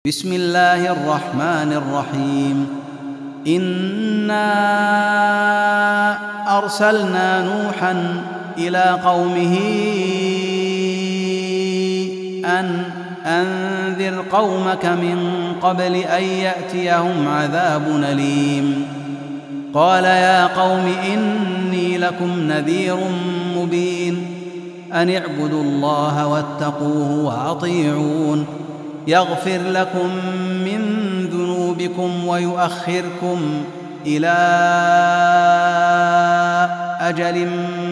بسم الله الرحمن الرحيم. إنا أرسلنا نوحا إلى قومه أن أنذر قومك من قبل أن يأتيهم عذاب أليم. قال يا قوم إني لكم نذير مبين أن اعبدوا الله واتقوه وأطيعون يغفر لكم من ذنوبكم ويؤخركم إلى أجل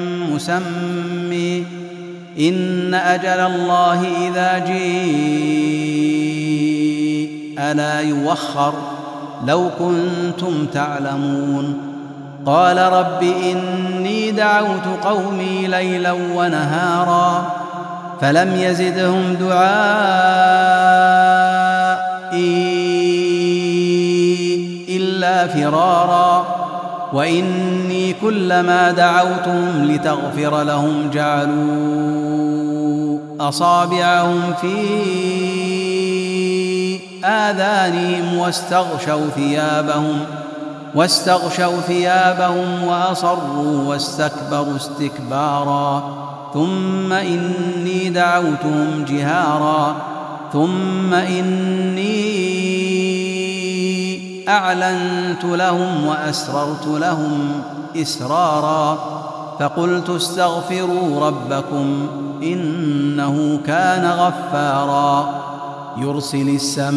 مسمى إن أجل الله إذا جيء لا يوخر لو كنتم تعلمون. قال رب إني دعوت قومي ليلا ونهارا فلم يزدهم دعائي إلا فرارا وإني كلما دعوتهم لتغفر لهم جعلوا أصابعهم في آذانهم واستغشوا ثيابهم وأصروا واستكبروا استكبارا ثم إني دعوتهم جهارا ثم إني أعلنت لهم وأسررت لهم إسرارا فقلت استغفروا ربكم إنه كان غفارا يرسل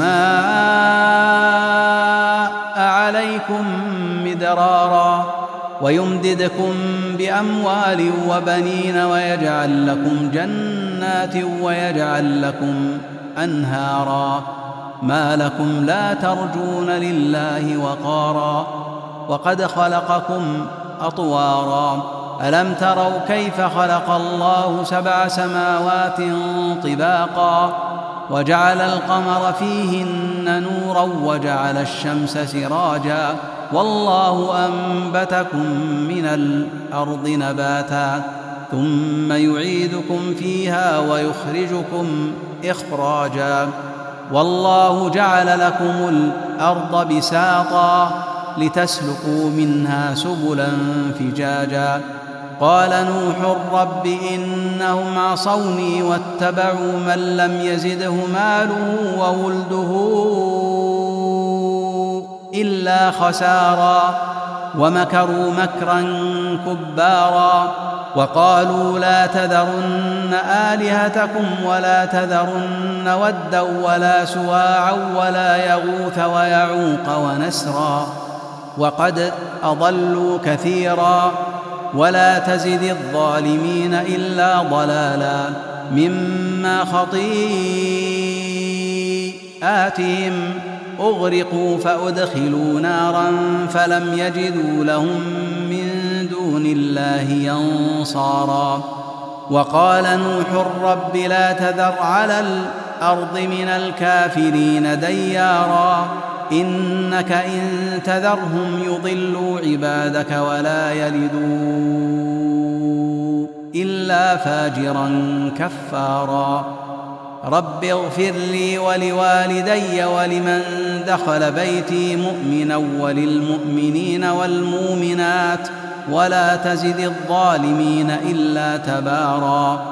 السماء عليكم مدرارا ويمددكم بأموال وبنين ويجعل لكم جنات ويجعل لكم أنهارا ما لكم لا ترجون لله وقارا وقد خلقكم أطوارا ألم تروا كيف خلق الله 7 سماوات طباقا وجعل القمر فيهن نورا وجعل الشمس سراجا والله أنبتكم من الأرض نباتا ثم يعيدكم فيها ويخرجكم إخراجا والله جعل لكم الأرض بساطا لتسلكوا منها سبلا فجاجا. قال نوح رب إنهم عصوني واتبعوا من لم يزده ماله وولده إلا خسارا ومكروا مكرا كبارا وقالوا لا تذرن آلهتكم ولا تذرن ودا ولا سواعا ولا يغوث ويعوق ونسرا وقد أضلوا كثيرا ولا تزد الظالمين إلا ضلالا مما خطيئاتهم أغرقوا فأدخلوا نارا فلم يجدوا لهم من دون الله ينصارا. وقال نوح رب لا تذر على الأرض من الكافرين ديارا إنك إن تذرهم يضلوا عبادك ولا يلدوا إلا فاجرا كفارا. رب اغفر لي ولوالدي ولمن دخل بيتي مؤمنا وللمؤمنين والمؤمنات ولا تزد الظالمين إلا تبارا.